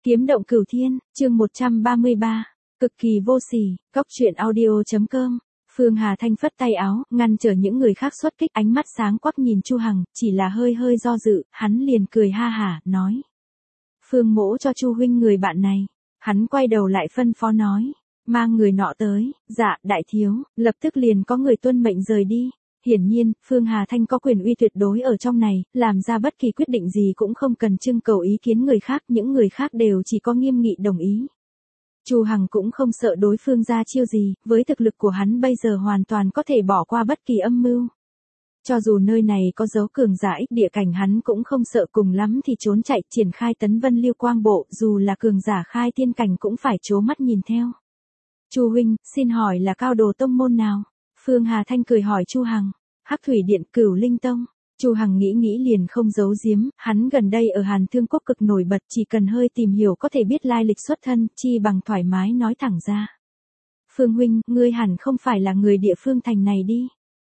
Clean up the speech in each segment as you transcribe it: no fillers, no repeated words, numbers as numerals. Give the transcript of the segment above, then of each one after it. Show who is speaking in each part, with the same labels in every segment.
Speaker 1: Kiếm động cửu thiên, chương 133. Cực kỳ vô sỉ, Cóc truyện audio.com. Phương Hà Thanh phất tay áo, ngăn trở những người khác xuất kích, ánh mắt sáng quắc nhìn Chu Hằng, chỉ là hơi hơi do dự, hắn liền cười ha hả, nói. Phương mỗ cho Chu huynh người bạn này. Hắn quay đầu lại phân phó nói. Mang người nọ tới, dạ, đại thiếu, lập tức liền có người tuân mệnh rời đi. Hiển nhiên, Phương Hà Thanh có quyền uy tuyệt đối ở trong này, làm ra bất kỳ quyết định gì cũng không cần trưng cầu ý kiến người khác, những người khác đều chỉ có nghiêm nghị đồng ý. Chu Hằng cũng không sợ đối phương ra chiêu gì, với thực lực của hắn bây giờ hoàn toàn có thể bỏ qua bất kỳ âm mưu. Cho dù nơi này có dấu cường giả ích địa cảnh hắn cũng không sợ, cùng lắm thì trốn chạy, triển khai tấn vân lưu quang bộ, dù là cường giả khai tiên cảnh cũng phải trố mắt nhìn theo. Chu huynh, xin hỏi là cao đồ tông môn nào? Phương Hà Thanh cười hỏi Chu Hằng. Hắc Thủy Điện, Cửu Linh Tông. Chu Hằng nghĩ liền không giấu giếm, hắn gần đây ở Hàn Thương Quốc cực nổi bật, chỉ cần hơi tìm hiểu có thể biết lai lịch xuất thân, chi bằng thoải mái nói thẳng ra. Phương huynh, ngươi hẳn không phải là người địa phương thành này đi.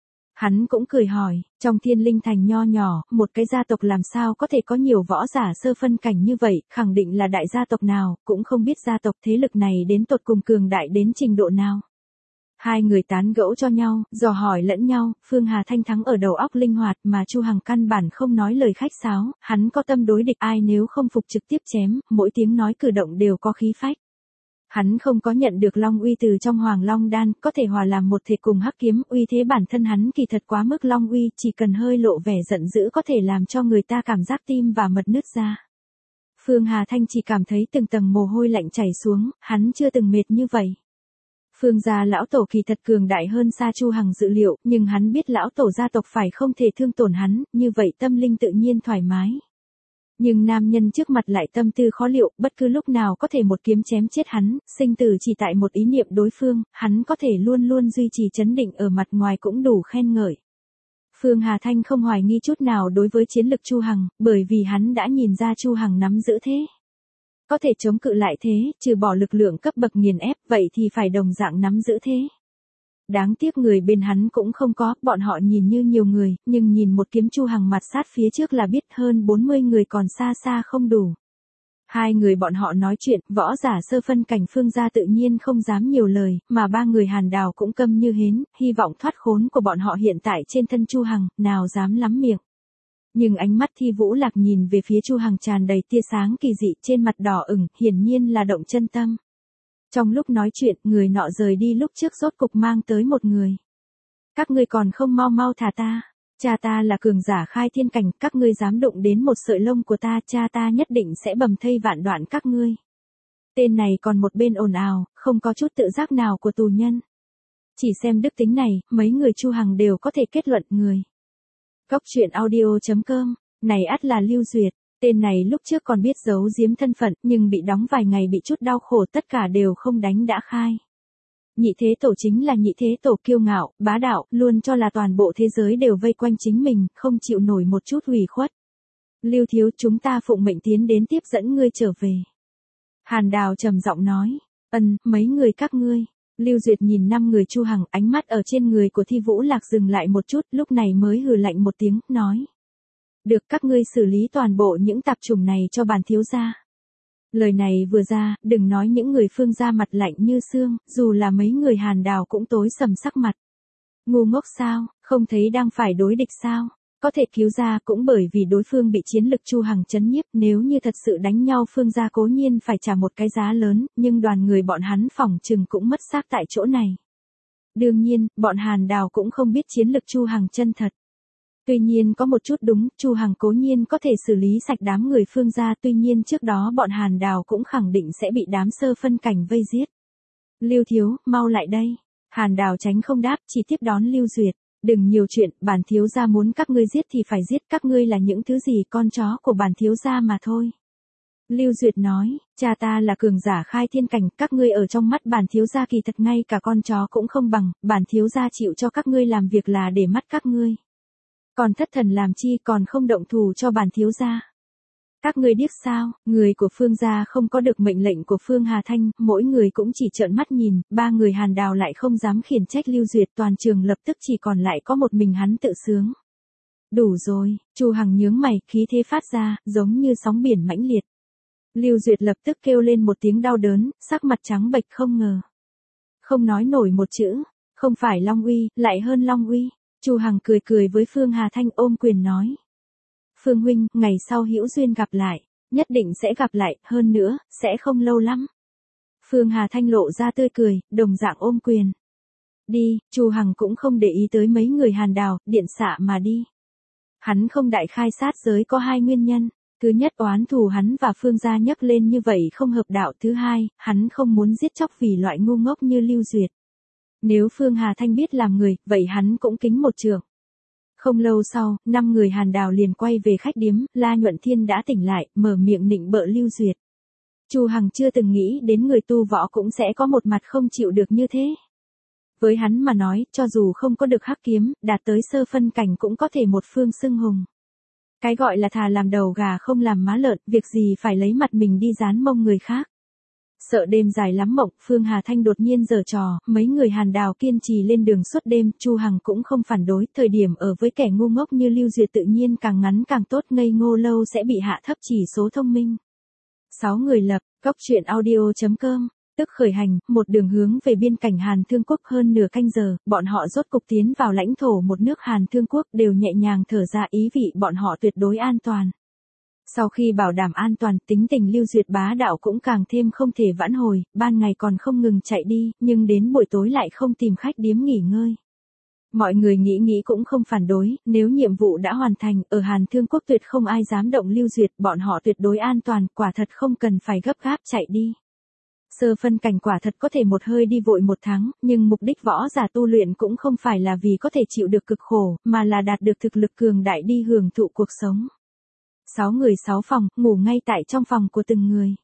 Speaker 1: Hắn cũng cười hỏi, trong Thiên Linh thành nho nhỏ, một cái gia tộc làm sao có thể có nhiều võ giả sơ phân cảnh như vậy, khẳng định là đại gia tộc nào, cũng không biết gia tộc thế lực này đến tột cùng cường đại đến trình độ nào. Hai người tán gẫu cho nhau, dò hỏi lẫn nhau, Phương Hà Thanh thắng ở đầu óc linh hoạt mà Chu Hằng căn bản không nói lời khách sáo, hắn có tâm đối địch, ai nếu không phục trực tiếp chém, mỗi tiếng nói cử động đều có khí phách. Hắn không có nhận được long uy từ trong Hoàng Long Đan, có thể hòa làm một thể cùng hắc kiếm, uy thế bản thân hắn kỳ thật quá mức long uy, chỉ cần hơi lộ vẻ giận dữ có thể làm cho người ta cảm giác tim và mật nứt ra. Phương Hà Thanh chỉ cảm thấy từng tầng mồ hôi lạnh chảy xuống, hắn chưa từng mệt như vậy. Phương gia lão tổ kỳ thật cường đại hơn xa Chu Hằng dự liệu, nhưng hắn biết lão tổ gia tộc phải không thể thương tổn hắn, như vậy tâm linh tự nhiên thoải mái. Nhưng nam nhân trước mặt lại tâm tư khó liệu, bất cứ lúc nào có thể một kiếm chém chết hắn, sinh tử chỉ tại một ý niệm đối phương, hắn có thể luôn luôn duy trì trấn định ở mặt ngoài cũng đủ khen ngợi. Phương Hà Thanh không hoài nghi chút nào đối với chiến lực Chu Hằng, bởi vì hắn đã nhìn ra Chu Hằng nắm giữ thế. Có thể chống cự lại thế, trừ bỏ lực lượng cấp bậc nghiền ép, vậy thì phải đồng dạng nắm giữ thế. Đáng tiếc người bên hắn cũng không có, bọn họ nhìn như nhiều người, nhưng nhìn một kiếm Chu Hằng mặt sát phía trước là biết hơn 40 người còn xa xa không đủ. Hai người bọn họ nói chuyện, võ giả sơ phân cảnh Phương gia tự nhiên không dám nhiều lời, mà ba người Hàn Đào cũng câm như hến, hy vọng thoát khốn của bọn họ hiện tại trên thân Chu Hằng, nào dám lắm miệng. Nhưng ánh mắt Thi Vũ Lạc nhìn về phía Chu Hằng tràn đầy tia sáng kỳ dị, trên mặt đỏ ửng, hiển nhiên là động chân tâm. Trong lúc nói chuyện, người nọ rời đi lúc trước rốt cục mang tới một người. Các ngươi còn không mau mau thả ta, cha ta là cường giả khai thiên cảnh, các ngươi dám đụng đến một sợi lông của ta, cha ta nhất định sẽ bầm thây vạn đoạn các ngươi. Tên này còn một bên ồn ào, không có chút tự giác nào của tù nhân. Chỉ xem đức tính này, mấy người Chu Hằng đều có thể kết luận người. Cóc truyện audio.com, này ắt là Lưu Duyệt, tên này lúc trước còn biết giấu giếm thân phận, nhưng bị đóng vài ngày bị chút đau khổ tất cả đều không đánh đã khai. Nhị thế tổ chính là nhị thế tổ kiêu ngạo, bá đạo, luôn cho là toàn bộ thế giới đều vây quanh chính mình, không chịu nổi một chút ủy khuất. Lưu thiếu, chúng ta phụng mệnh tiến đến tiếp dẫn ngươi trở về. Hàn Đào trầm giọng nói, mấy người các ngươi. Lưu Duyệt nhìn 5 người Chu Hằng, ánh mắt ở trên người của Thi Vũ Lạc dừng lại một chút, lúc này mới hừ lạnh một tiếng, nói. Được, các ngươi xử lý toàn bộ những tạp chủng này cho bản thiếu gia. Lời này vừa ra, đừng nói những người Phương gia mặt lạnh như xương, dù là mấy người Hàn Đào cũng tối sầm sắc mặt. Ngu ngốc sao, không thấy đang phải đối địch sao? Có thể cứu ra cũng bởi vì đối phương bị chiến lực Chu Hằng chấn nhiếp, nếu như thật sự đánh nhau Phương gia cố nhiên phải trả một cái giá lớn, nhưng đoàn người bọn hắn phỏng chừng cũng mất xác tại chỗ này. Đương nhiên, bọn Hàn Đào cũng không biết chiến lực Chu Hằng chân thật. Tuy nhiên có một chút đúng, Chu Hằng cố nhiên có thể xử lý sạch đám người Phương gia, tuy nhiên trước đó bọn Hàn Đào cũng khẳng định sẽ bị đám sơ phân cảnh vây giết. Lưu thiếu, mau lại đây. Hàn Đào tránh không đáp, chỉ tiếp đón Lưu Duyệt. Đừng nhiều chuyện, bản thiếu gia muốn các ngươi giết thì phải giết, các ngươi là những thứ gì, con chó của bản thiếu gia mà thôi. Lưu Duyệt nói, cha ta là cường giả khai thiên cảnh, các ngươi ở trong mắt bản thiếu gia kỳ thật ngay cả con chó cũng không bằng, bản thiếu gia chịu cho các ngươi làm việc là để mắt các ngươi. Còn thất thần làm chi, còn không động thủ cho bản thiếu gia. Các ngươi điếc sao, người của Phương gia không có được mệnh lệnh của Phương Hà Thanh, mỗi người cũng chỉ trợn mắt nhìn, ba người Hàn Đào lại không dám khiển trách Lưu Duyệt, toàn trường lập tức chỉ còn lại có một mình hắn tự sướng. Đủ rồi, Chu Hằng nhướng mày, khí thế phát ra, giống như sóng biển mãnh liệt. Lưu Duyệt lập tức kêu lên một tiếng đau đớn, sắc mặt trắng bệch không ngờ. Không nói nổi một chữ, không phải Long Uy, lại hơn Long Uy. Chu Hằng cười cười với Phương Hà Thanh ôm quyền nói. Phương huynh, ngày sau hữu duyên gặp lại, nhất định sẽ gặp lại, hơn nữa, sẽ không lâu lắm. Phương Hà Thanh lộ ra tươi cười, đồng dạng ôm quyền. Đi, Chu Hằng cũng không để ý tới mấy người Hàn Đào, điện xạ mà đi. Hắn không đại khai sát giới có hai nguyên nhân. Thứ nhất, oán thù hắn và Phương gia nhấc lên như vậy không hợp đạo. Thứ hai, hắn không muốn giết chóc vì loại ngu ngốc như Lưu Duyệt. Nếu Phương Hà Thanh biết làm người, vậy hắn cũng kính một trượng. Không lâu sau, 5 người Hàn Đào liền quay về khách điếm, La Nhuận Thiên đã tỉnh lại, mở miệng nịnh bợ Lưu Duyệt. Chu Hằng chưa từng nghĩ đến người tu võ cũng sẽ có một mặt không chịu được như thế. Với hắn mà nói, cho dù không có được hắc kiếm, đạt tới sơ phân cảnh cũng có thể một phương xưng hùng. Cái gọi là thà làm đầu gà không làm má lợn, việc gì phải lấy mặt mình đi dán mông người khác. Sợ đêm dài lắm mộng, Phương Hà Thanh đột nhiên giở trò, mấy người Hàn Đào kiên trì lên đường suốt đêm, Chu Hằng cũng không phản đối, thời điểm ở với kẻ ngu ngốc như Lưu Duyệt tự nhiên càng ngắn càng tốt, ngây ngô lâu sẽ bị hạ thấp chỉ số thông minh. 6 người lập, góc truyện audio.com, tức khởi hành, một đường hướng về biên cảnh Hàn Thương Quốc hơn nửa canh giờ, bọn họ rốt cục tiến vào lãnh thổ một nước Hàn Thương Quốc đều nhẹ nhàng thở ra ý vị bọn họ tuyệt đối an toàn. Sau khi bảo đảm an toàn, tính tình Lưu Duyệt bá đạo cũng càng thêm không thể vãn hồi, ban ngày còn không ngừng chạy đi, nhưng đến buổi tối lại không tìm khách điếm nghỉ ngơi. Mọi người nghĩ cũng không phản đối, nếu nhiệm vụ đã hoàn thành, ở Hàn Thương Quốc tuyệt không ai dám động Lưu Duyệt, bọn họ tuyệt đối an toàn, quả thật không cần phải gấp gáp chạy đi. Sơ phân cảnh quả thật có thể một hơi đi vội 1 tháng, nhưng mục đích võ giả tu luyện cũng không phải là vì có thể chịu được cực khổ, mà là đạt được thực lực cường đại đi hưởng thụ cuộc sống. 6 người 6 phòng, ngủ ngay tại trong phòng của từng người.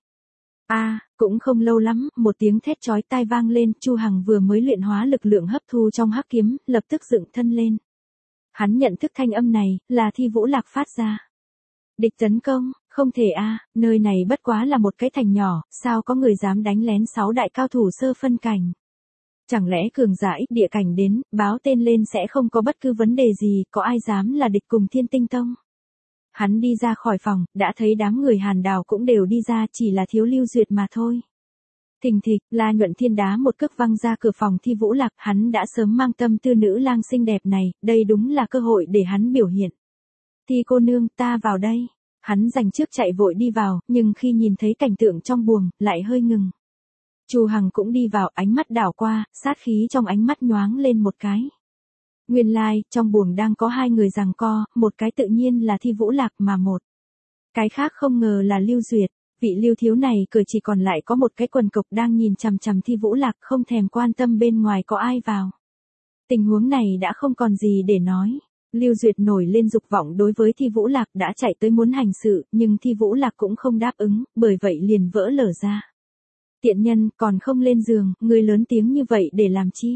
Speaker 1: Cũng không lâu lắm, một tiếng thét chói tai vang lên, Chu Hằng vừa mới luyện hóa lực lượng hấp thu trong hắc kiếm, lập tức dựng thân lên. Hắn nhận thức thanh âm này, là Thi Vũ Lạc phát ra. Địch tấn công, không thể nơi này bất quá là một cái thành nhỏ, sao có người dám đánh lén 6 đại cao thủ sơ phân cảnh. Chẳng lẽ cường giả ích địa cảnh đến, báo tên lên sẽ không có bất cứ vấn đề gì, có ai dám là địch cùng Thiên Tinh Tông. Hắn đi ra khỏi phòng, đã thấy đám người Hàn Đào cũng đều đi ra, chỉ là thiếu Lưu Duyệt mà thôi. Thình thịch, La Nhuận Thiên đá một cước văng ra cửa phòng Thi Vũ Lạc, hắn đã sớm mang tâm tư nữ lang xinh đẹp này, đây đúng là cơ hội để hắn biểu hiện. Thi cô nương, ta vào đây. Hắn giành trước chạy vội đi vào, nhưng khi nhìn thấy cảnh tượng trong buồng, lại hơi ngừng. Chu Hằng cũng đi vào, ánh mắt đảo qua, sát khí trong ánh mắt nhoáng lên một cái. Nguyên lai, trong buồng đang có 2 người giằng co, một cái tự nhiên là Thi Vũ Lạc mà một cái khác không ngờ là Lưu Duyệt. Vị Lưu thiếu này cười chỉ còn lại có một cái quần cộc đang nhìn chằm chằm Thi Vũ Lạc, không thèm quan tâm bên ngoài có ai vào. Tình huống này đã không còn gì để nói. Lưu Duyệt nổi lên dục vọng đối với Thi Vũ Lạc, đã chạy tới muốn hành sự, nhưng Thi Vũ Lạc cũng không đáp ứng, bởi vậy liền vỡ lở ra. Tiện nhân, còn không lên giường, ngươi lớn tiếng như vậy để làm chi?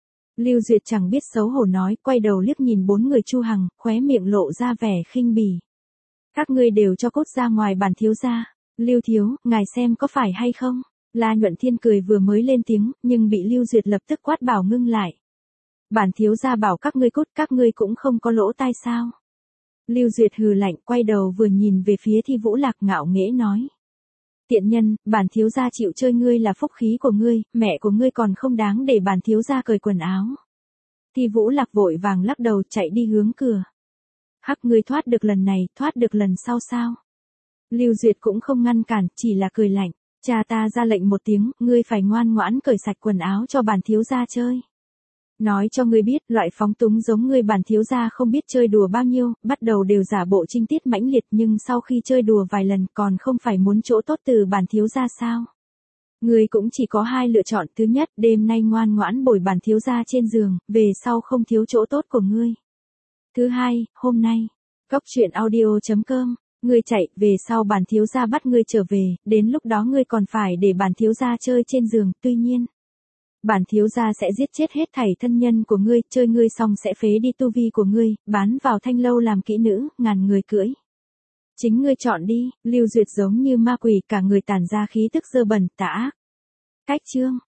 Speaker 1: Lưu Duyệt chẳng biết xấu hổ nói, quay đầu liếc nhìn 4 người Chu Hằng, khóe miệng lộ ra vẻ khinh bỉ. Các ngươi đều cho cút ra ngoài bản thiếu gia. Lưu thiếu, ngài xem có phải hay không? La Nhuận Thiên cười vừa mới lên tiếng, nhưng bị Lưu Duyệt lập tức quát bảo ngưng lại. Bản thiếu gia bảo các ngươi cút, các ngươi cũng không có lỗ tai sao? Lưu Duyệt hừ lạnh, quay đầu vừa nhìn về phía Thi Vũ Lạc ngạo nghễ nói. Tiện nhân, bản thiếu gia chịu chơi ngươi là phúc khí của ngươi, mẹ của ngươi còn không đáng để bản thiếu gia cởi quần áo. Thi Vũ Lạc vội vàng lắc đầu chạy đi hướng cửa. Hắc, ngươi thoát được lần này, thoát được lần sau sao? Lưu Duyệt cũng không ngăn cản, chỉ là cười lạnh. Cha ta ra lệnh một tiếng, ngươi phải ngoan ngoãn cởi sạch quần áo cho bản thiếu gia chơi. Nói cho ngươi biết, loại phóng túng giống ngươi bản thiếu gia không biết chơi đùa bao nhiêu, bắt đầu đều giả bộ trinh tiết mãnh liệt, nhưng sau khi chơi đùa vài lần còn không phải muốn chỗ tốt từ bản thiếu gia sao? Ngươi cũng chỉ có 2 lựa chọn, thứ nhất, đêm nay ngoan ngoãn bồi bản thiếu gia trên giường, về sau không thiếu chỗ tốt của ngươi. Thứ hai, hôm nay, góc truyện audio.com, ngươi chạy, về sau bản thiếu gia bắt ngươi trở về, đến lúc đó ngươi còn phải để bản thiếu gia chơi trên giường, tuy nhiên, bản thiếu gia sẽ giết chết hết thảy thân nhân của ngươi, chơi ngươi xong sẽ phế đi tu vi của ngươi, bán vào thanh lâu làm kỹ nữ, ngàn người cưỡi. Chính ngươi chọn đi. Lưu Duyệt giống như ma quỷ, cả người tản ra khí tức dơ bẩn, tà ác. Cách chương